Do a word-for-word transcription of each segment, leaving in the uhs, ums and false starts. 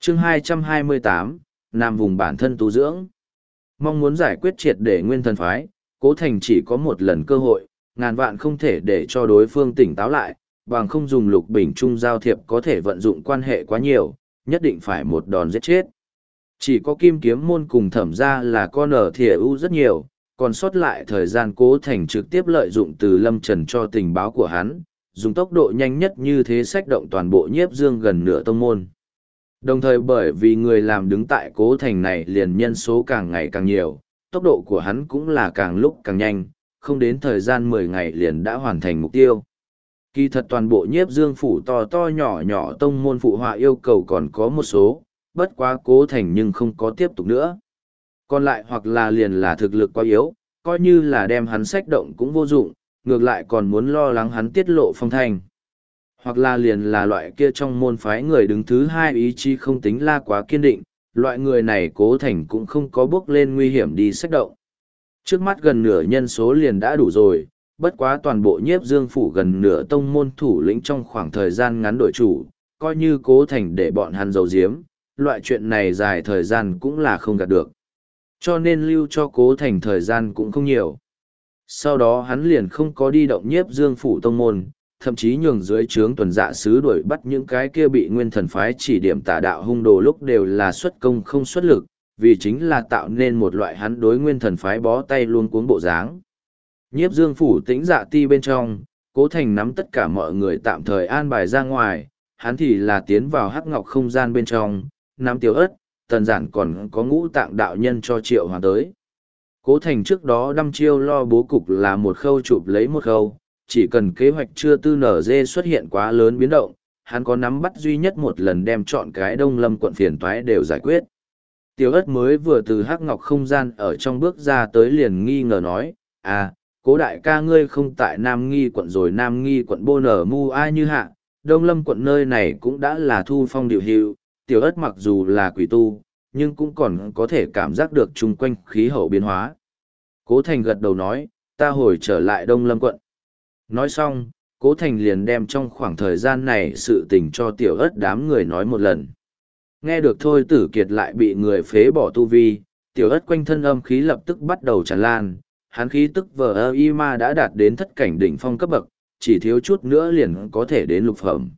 chương hai trăm hai mươi tám, Nam vùng bản thân tu dưỡng. Mong muốn giải quyết triệt để nguyên thần phái, Cố Thành chỉ có một lần cơ hội, ngàn vạn không thể để cho đối phương tỉnh táo lại, bằng không dùng Lục Bình Trung giao thiệp có thể vận dụng quan hệ quá nhiều, nhất định phải một đòn giết chết. Chỉ có Kim Kiếm môn cùng Thẩm gia là con ở thìa ưu rất nhiều, còn sót lại thời gian Cố Thành trực tiếp lợi dụng từ Lâm Trần cho tình báo của hắn, dùng tốc độ nhanh nhất như thế xách động toàn bộ Nhiếp Dương gần nửa tông môn. Đồng thời bởi vì người làm đứng tại Cố Thành này liền nhân số càng ngày càng nhiều, tốc độ của hắn cũng là càng lúc càng nhanh, không đến thời gian mười ngày liền đã hoàn thành mục tiêu. Kỳ thật toàn bộ Nhiếp Dương phủ to to nhỏ nhỏ tông môn phụ họa yêu cầu còn có một số, bất quá Cố Thành nhưng không có tiếp tục nữa. Còn lại hoặc là liền là thực lực quá yếu, coi như là đem hắn sách động cũng vô dụng, ngược lại còn muốn lo lắng hắn tiết lộ phong thanh. Hoặc là liền là loại kia trong môn phái người đứng thứ hai ý chí không tính la quá kiên định, loại người này Cố Thành cũng không có bước lên nguy hiểm đi sách động. Trước mắt gần nửa nhân số liền đã đủ rồi, bất quá toàn bộ Nhiếp Dương phủ gần nửa tông môn thủ lĩnh trong khoảng thời gian ngắn đổi chủ, coi như Cố Thành để bọn hắn giấu giếm, loại chuyện này dài thời gian cũng là không gạt được. Cho nên lưu cho Cố Thành thời gian cũng không nhiều. Sau đó hắn liền không có đi động Nhiếp Dương phủ tông môn, thậm chí nhường dưới trướng tuần dạ sứ đuổi bắt những cái kia bị nguyên thần phái chỉ điểm tà đạo hung đồ lúc đều là xuất công không xuất lực, vì chính là tạo nên một loại hắn đối nguyên thần phái bó tay luôn cuống bộ dáng. Nhiếp Dương phủ tĩnh dạ ti bên trong, Cố Thành nắm tất cả mọi người tạm thời an bài ra ngoài, hắn thì là tiến vào hắc ngọc không gian bên trong, nắm Tiểu Ất, Tần Giản còn có Ngũ Tạng đạo nhân cho Triệu Hoàn tới. Cố Thành trước đó đăm chiêu lo bố cục là một khâu chụp lấy một khâu, chỉ cần kế hoạch chưa tư nở dê xuất hiện quá lớn biến động, hắn có nắm bắt duy nhất một lần đem chọn cái Đông Lâm quận phiền toái đều giải quyết. Tiểu Ất mới vừa từ hắc ngọc không gian ở trong bước ra tới liền nghi ngờ nói, à, Cố đại ca ngươi không tại Nam Nghi quận rồi Nam Nghi quận bô nở mu ai như hạ, Đông Lâm quận nơi này cũng đã là thu phong điều hiệu, Tiểu Ất mặc dù là quỷ tu, nhưng cũng còn có thể cảm giác được chung quanh khí hậu biến hóa. Cố Thành gật đầu nói, ta hồi trở lại Đông Lâm quận. Nói xong, Cố Thành liền đem trong khoảng thời gian này sự tình cho Tiểu Ất đám người nói một lần. Nghe được Thôi Tử Kiệt lại bị người phế bỏ tu vi, Tiểu Ất quanh thân âm khí lập tức bắt đầu tràn lan, hắn khí tức vờ ơ y ma đã đạt đến thất cảnh đỉnh phong cấp bậc, chỉ thiếu chút nữa liền có thể đến lục phẩm.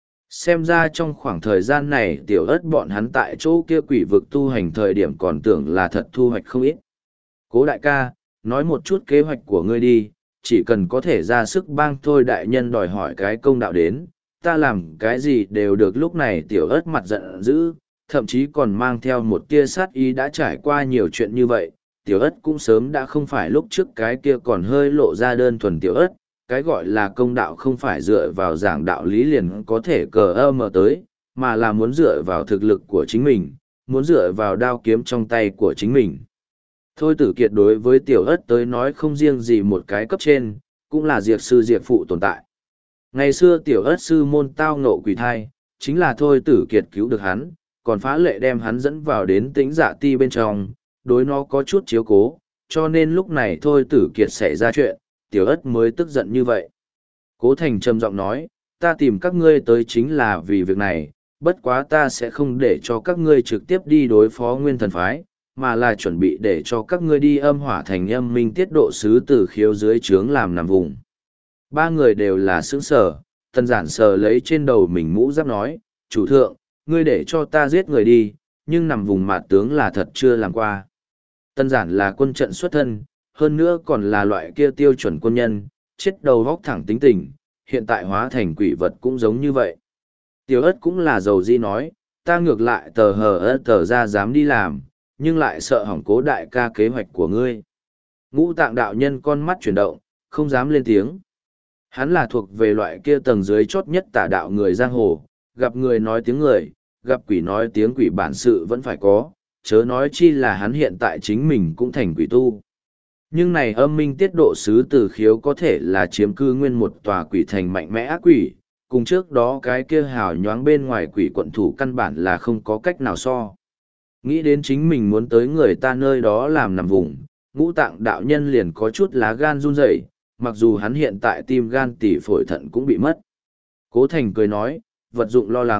Xem ra trong khoảng thời gian này Tiểu Ất bọn hắn tại chỗ kia quỷ vực tu hành thời điểm còn tưởng là thật thu hoạch không ít. Cố đại ca, nói một chút kế hoạch của ngươi đi, chỉ cần có thể ra sức bang thôi đại nhân đòi hỏi cái công đạo đến, ta làm cái gì đều được. Lúc này Tiểu Ất mặt giận dữ, thậm chí còn mang theo một tia sát ý. Đã trải qua nhiều chuyện như vậy, Tiểu Ất cũng sớm đã không phải lúc trước cái kia còn hơi lộ ra đơn thuần Tiểu Ất, cái gọi là công đạo không phải dựa vào giảng đạo lý liền có thể cờ ơ mờ tới, mà là muốn dựa vào thực lực của chính mình, muốn dựa vào đao kiếm trong tay của chính mình. Thôi Tử Kiệt đối với Tiểu Ất tới nói không riêng gì một cái cấp trên, cũng là diệt sư diệt phụ tồn tại. Ngày xưa Tiểu Ất sư môn tao ngộ quỷ thai, chính là Thôi Tử Kiệt cứu được hắn, còn phá lệ đem hắn dẫn vào đến tĩnh dạ ti bên trong, đối nó có chút chiếu cố, cho nên lúc này Thôi Tử Kiệt xảy ra chuyện, Tiểu Ất mới tức giận như vậy. Cố Thành trầm giọng nói, ta tìm các ngươi tới chính là vì việc này, bất quá ta sẽ không để cho các ngươi trực tiếp đi đối phó nguyên thần phái, mà là chuẩn bị để cho các ngươi đi âm hỏa thành âm minh tiết độ sứ tử khiếu dưới trướng làm nằm vùng. Ba người đều là sướng sở, Tần Giản sờ lấy trên đầu mình mũ giáp nói, chủ thượng, ngươi để cho ta giết người đi, nhưng nằm vùng mạt tướng là thật chưa làm qua. Tần Giản là quân trận xuất thân, hơn nữa còn là loại kia tiêu chuẩn quân nhân, chết đầu vóc thẳng tính tình, hiện tại hóa thành quỷ vật cũng giống như vậy. Tiểu Ất cũng là dầu dĩ nói, ta ngược lại tờ hờ ớt tờ ra dám đi làm, nhưng lại sợ hỏng Cố đại ca kế hoạch của ngươi. Ngũ Tạng đạo nhân con mắt chuyển động, không dám lên tiếng. Hắn là thuộc về loại kia tầng dưới chót nhất tà đạo người giang hồ, gặp người nói tiếng người, gặp quỷ nói tiếng quỷ, bản sự vẫn phải có, chớ nói chi là hắn hiện tại chính mình cũng thành quỷ tu. Nhưng này âm minh tiết độ sứ Tử khiếu có thể là chiếm cư nguyên một tòa quỷ thành mạnh mẽ ác quỷ, cùng trước đó cái kia hào nhoáng bên ngoài quỷ quận thủ căn bản là không có cách nào so. Nghĩ đến chính mình muốn tới người ta nơi đó làm nằm vùng, Ngũ Tạng đạo nhân liền có chút lá gan run rẩy, mặc dù hắn hiện tại tim gan tỉ phổi thận cũng bị mất. Cố Thành cười nói, vật dụng lo lắng,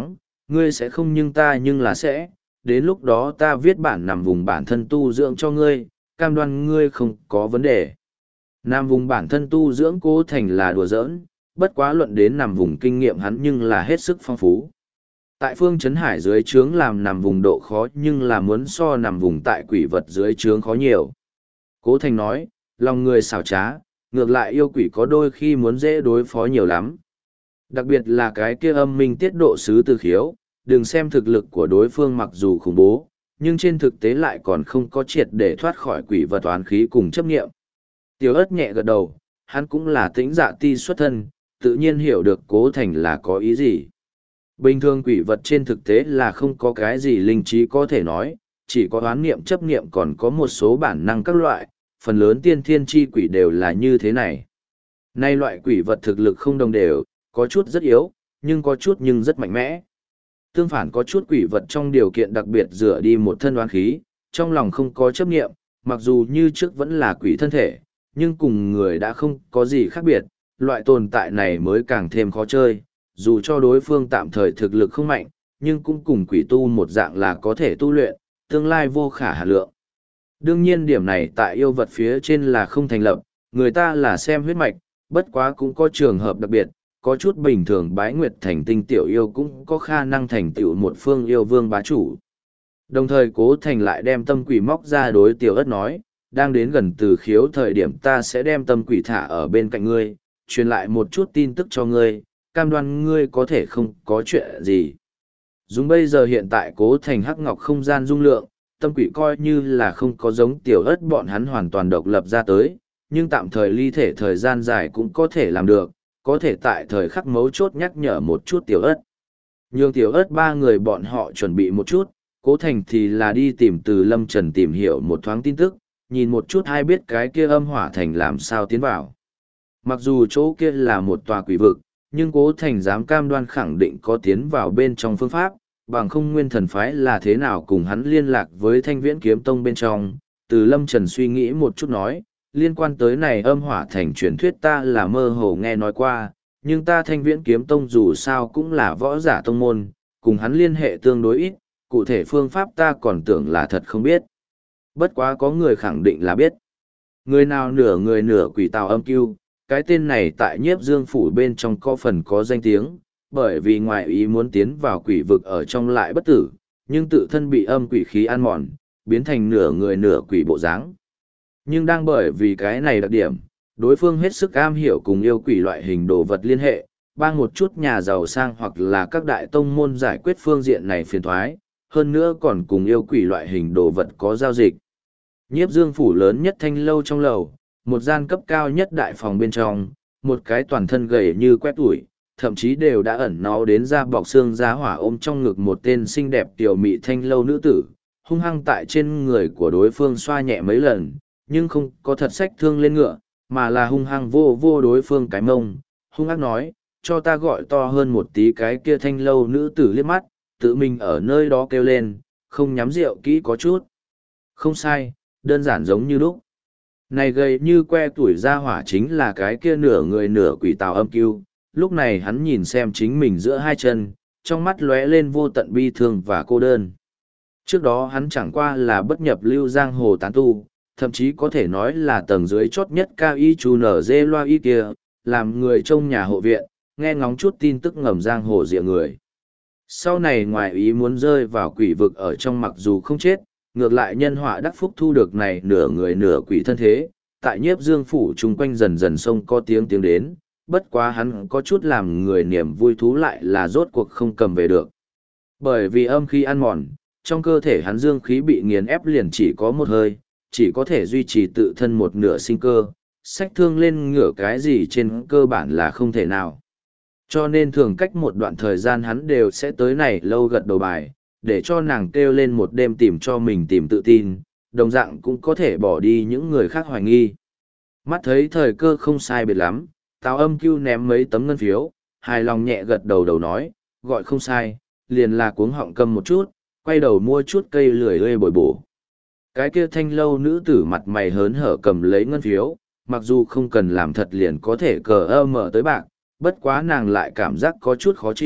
Ngươi sẽ không nhưng ta nhưng là sẽ, đến lúc đó ta viết bản nằm vùng bản thân tu dưỡng cho ngươi, cam đoan ngươi không có vấn đề. Nằm vùng bản thân tu dưỡng Cố Thành là đùa giỡn, bất quá luận đến nằm vùng kinh nghiệm hắn nhưng là hết sức phong phú. Tại phương Trấn Hải dưới trướng làm nằm vùng độ khó nhưng là muốn so nằm vùng tại quỷ vật dưới trướng khó nhiều. Cố Thành nói, lòng người xảo trá, ngược lại yêu quỷ có đôi khi muốn dễ đối phó nhiều lắm. Đặc biệt là cái kia âm minh tiết độ sứ từ khiếu, đừng xem thực lực của đối phương mặc dù khủng bố, nhưng trên thực tế lại còn không có triệt để thoát khỏi quỷ vật oán khí cùng chấp nghiệm. Tiểu ớt nhẹ gật đầu, hắn cũng là tĩnh dạ ti xuất thân, tự nhiên hiểu được Cố Thành là có ý gì. Bình thường quỷ vật trên thực tế là không có cái gì linh trí có thể nói, chỉ có oán niệm chấp niệm còn có một số bản năng các loại, phần lớn tiên thiên chi quỷ đều là như thế này. Nay loại quỷ vật thực lực không đồng đều, có chút rất yếu, nhưng có chút nhưng rất mạnh mẽ. Tương phản có chút quỷ vật trong điều kiện đặc biệt rửa đi một thân oán khí, trong lòng không có chấp niệm, mặc dù như trước vẫn là quỷ thân thể, nhưng cùng người đã không có gì khác biệt, loại tồn tại này mới càng thêm khó chơi, dù cho đối phương tạm thời thực lực không mạnh, nhưng cũng cùng quỷ tu một dạng là có thể tu luyện, tương lai vô khả hà lượng. Đương nhiên điểm này tại yêu vật phía trên là không thành lập, người ta là xem huyết mạch, bất quá cũng có trường hợp đặc biệt, có chút bình thường bái nguyệt thành tinh tiểu yêu cũng có khả năng thành tựu một phương yêu vương bá chủ. Đồng thời Cố Thành lại đem tâm quỷ móc ra đối tiểu ất nói, đang đến gần từ khiếu thời điểm ta sẽ đem tâm quỷ thả ở bên cạnh ngươi, truyền lại một chút tin tức cho ngươi, cam đoan ngươi có thể không có chuyện gì. Dùng bây giờ hiện tại Cố Thành hắc ngọc không gian dung lượng, tâm quỷ coi như là không có giống tiểu ất bọn hắn hoàn toàn độc lập ra tới, nhưng tạm thời ly thể thời gian dài cũng có thể làm được, có thể tại thời khắc mấu chốt nhắc nhở một chút tiểu ất. Nhưng tiểu ất ba người bọn họ chuẩn bị một chút, Cố Thành thì là đi tìm từ Lâm Trần tìm hiểu một thoáng tin tức, nhìn một chút hay biết cái kia âm hỏa thành làm sao tiến vào. Mặc dù chỗ kia là một tòa quỷ vực, nhưng Cố Thành dám cam đoan khẳng định có tiến vào bên trong phương pháp, bằng không nguyên thần phái là thế nào cùng hắn liên lạc với Thanh Viễn Kiếm Tông bên trong. Từ Lâm Trần suy nghĩ một chút nói, liên quan tới này âm hỏa thành truyền thuyết ta là mơ hồ nghe nói qua, nhưng ta Thanh Viễn Kiếm Tông dù sao cũng là võ giả tông môn, cùng hắn liên hệ tương đối ít, cụ thể phương pháp ta còn tưởng là thật không biết. Bất quá có người khẳng định là biết. Người nào nửa người nửa quỷ Tào Âm Cưu, cái tên này tại Nhiếp Dương phủ bên trong có phần có danh tiếng, bởi vì ngoài ý muốn tiến vào quỷ vực ở trong lại bất tử, nhưng tự thân bị âm quỷ khí ăn mòn, biến thành nửa người nửa quỷ bộ dáng. Nhưng đang bởi vì cái này đặc điểm, đối phương hết sức am hiểu cùng yêu quỷ loại hình đồ vật liên hệ, bang một chút nhà giàu sang hoặc là các đại tông môn giải quyết phương diện này phiền thoái, hơn nữa còn cùng yêu quỷ loại hình đồ vật có giao dịch. Nhiếp Dương phủ lớn nhất thanh lâu trong lầu, một gian cấp cao nhất đại phòng bên trong, một cái toàn thân gầy như quét ủi, thậm chí đều đã ẩn náu đến da bọc xương giá hỏa ôm trong ngực một tên xinh đẹp tiểu mị thanh lâu nữ tử, hung hăng tại trên người của đối phương xoa nhẹ mấy lần, nhưng không có thật sách thương lên ngựa, mà là hung hăng vô vô đối phương cái mông, hung ác nói, cho ta gọi to hơn một tí. Cái kia thanh lâu nữ tử liếc mắt, tự mình ở nơi đó kêu lên, không nhắm rượu kỹ có chút. Không sai, đơn giản giống như lúc. Này gầy như que tuổi ra hỏa chính là cái kia nửa người nửa quỷ Tào Âm Cưu. Lúc này hắn nhìn xem chính mình giữa hai chân, trong mắt lóe lên vô tận bi thương và cô đơn. Trước đó hắn chẳng qua là bất nhập lưu giang hồ tán tu, thậm chí có thể nói là tầng dưới chót nhất cao y chú nở dê loa y kia, làm người trông nhà hộ viện, nghe ngóng chút tin tức ngầm giang hồ rịa người. Sau này ngoài ý muốn rơi vào quỷ vực ở trong, mặc dù không chết, ngược lại nhân họa đắc phúc thu được này nửa người nửa quỷ thân thế, tại Nhiếp Dương phủ chung quanh dần dần sông có tiếng tiếng đến, bất quá hắn có chút làm người niềm vui thú lại là rốt cuộc không cầm về được. Bởi vì âm khí ăn mòn, trong cơ thể hắn dương khí bị nghiền ép liền chỉ có một hơi, chỉ có thể duy trì tự thân một nửa sinh cơ, sách thương lên ngửa cái gì trên cơ bản là không thể nào. Cho nên thường cách một đoạn thời gian hắn đều sẽ tới này lâu gật đầu bài, để cho nàng kêu lên một đêm tìm cho mình tìm tự tin, đồng dạng cũng có thể bỏ đi những người khác hoài nghi. Mắt thấy thời cơ không sai biệt lắm, Tào Âm Cưu ném mấy tấm ngân phiếu, hài lòng nhẹ gật đầu đầu nói, gọi không sai, liền là cuống họng câm một chút, quay đầu mua chút cây lười ươi bồi bổ. Cái kia thanh lâu nữ tử mặt mày hớn hở cầm lấy ngân phiếu, mặc dù không cần làm thật liền có thể cờ ơ mở tới bạc, bất quá nàng lại cảm giác có chút khó chịu,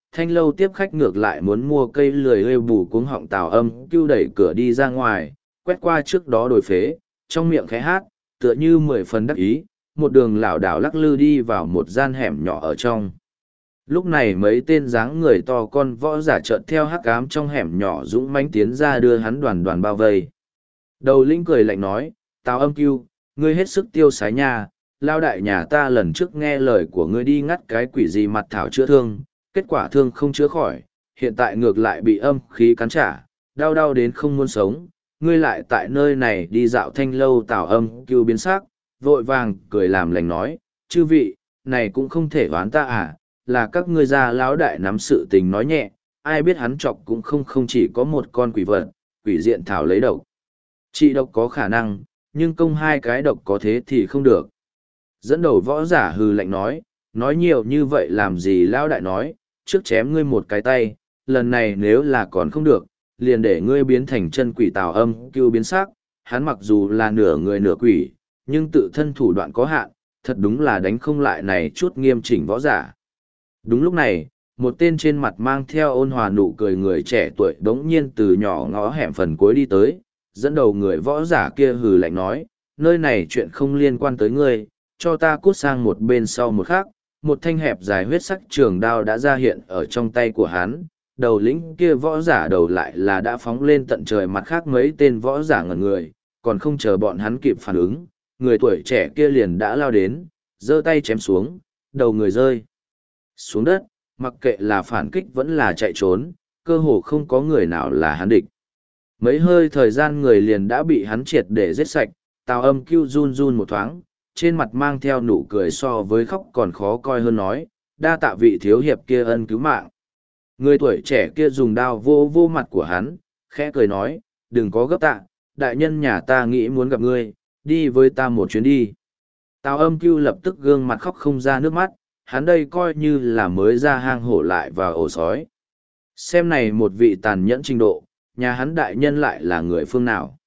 Thanh lâu tiếp khách ngược lại muốn mua cây lười ê bù cuống họng Tào Âm Cưu đẩy cửa đi ra ngoài, quét qua trước đó đổi phế, trong miệng khẽ hát, tựa như mười phần đắc ý, một đường lảo đảo lắc lư đi vào một gian hẻm nhỏ ở trong. Lúc này mấy tên dáng người to con võ giả chợt theo hắc ám trong hẻm nhỏ dũng mãnh tiến ra đưa hắn đoàn đoàn bao vây. Đầu lĩnh cười lạnh nói, Tào Âm Cưu, ngươi hết sức tiêu sái nha, lao đại nhà ta lần trước nghe lời của ngươi đi ngắt cái quỷ gì mặt thảo chữa thương, kết quả thương không chữa khỏi, hiện tại ngược lại bị âm khí cắn trả, đau đau đến không muốn sống, ngươi lại tại nơi này đi dạo thanh lâu. Tào Âm Cưu biến sắc, vội vàng cười làm lành nói, chư vị, này cũng không thể oán ta à, là các ngươi già lão đại nắm sự tình nói nhẹ, ai biết hắn chọc cũng không không chỉ có một con quỷ vật, quỷ diện thảo lấy độc. Trị độc có khả năng, nhưng công hai cái độc có thế thì không được. Dẫn đầu võ giả hừ lạnh nói, nói nhiều như vậy làm gì. Lão đại nói, trước chém ngươi một cái tay, lần này nếu là còn không được, liền để ngươi biến thành chân quỷ. Tào Âm Cưu biến sắc, hắn mặc dù là nửa người nửa quỷ, nhưng tự thân thủ đoạn có hạn, thật đúng là đánh không lại này chút nghiêm chỉnh võ giả. Đúng lúc này, một tên trên mặt mang theo ôn hòa nụ cười người trẻ tuổi đống nhiên từ nhỏ ngõ hẻm phần cuối đi tới, dẫn đầu người võ giả kia hừ lạnh nói, nơi này chuyện không liên quan tới ngươi, cho ta cút sang một bên. Sau một khắc, một thanh hẹp dài huyết sắc trường đao đã ra hiện ở trong tay của hắn, đầu lĩnh kia võ giả đầu lại là đã phóng lên tận trời. Mặt khác mấy tên võ giả ngẩn người, còn không chờ bọn hắn kịp phản ứng, người tuổi trẻ kia liền đã lao đến, giơ tay chém xuống, đầu người rơi xuống đất, mặc kệ là phản kích vẫn là chạy trốn, cơ hồ không có người nào là hắn địch. Mấy hơi thời gian người liền đã bị hắn triệt để giết sạch. Tào Âm Cưu run run một thoáng, trên mặt mang theo nụ cười so với khóc còn khó coi hơn nói, đa tạ vị thiếu hiệp kia ân cứu mạng. Người tuổi trẻ kia dùng đao vô vô mặt của hắn, khẽ cười nói, đừng có gấp tạ, đại nhân nhà ta nghĩ muốn gặp ngươi, đi với ta một chuyến đi. Tào Âm Cưu lập tức gương mặt khóc không ra nước mắt, hắn đây coi như là mới ra hang hổ lại vào ổ sói. Xem này một vị tàn nhẫn trình độ, nhà hắn đại nhân lại là người phương nào.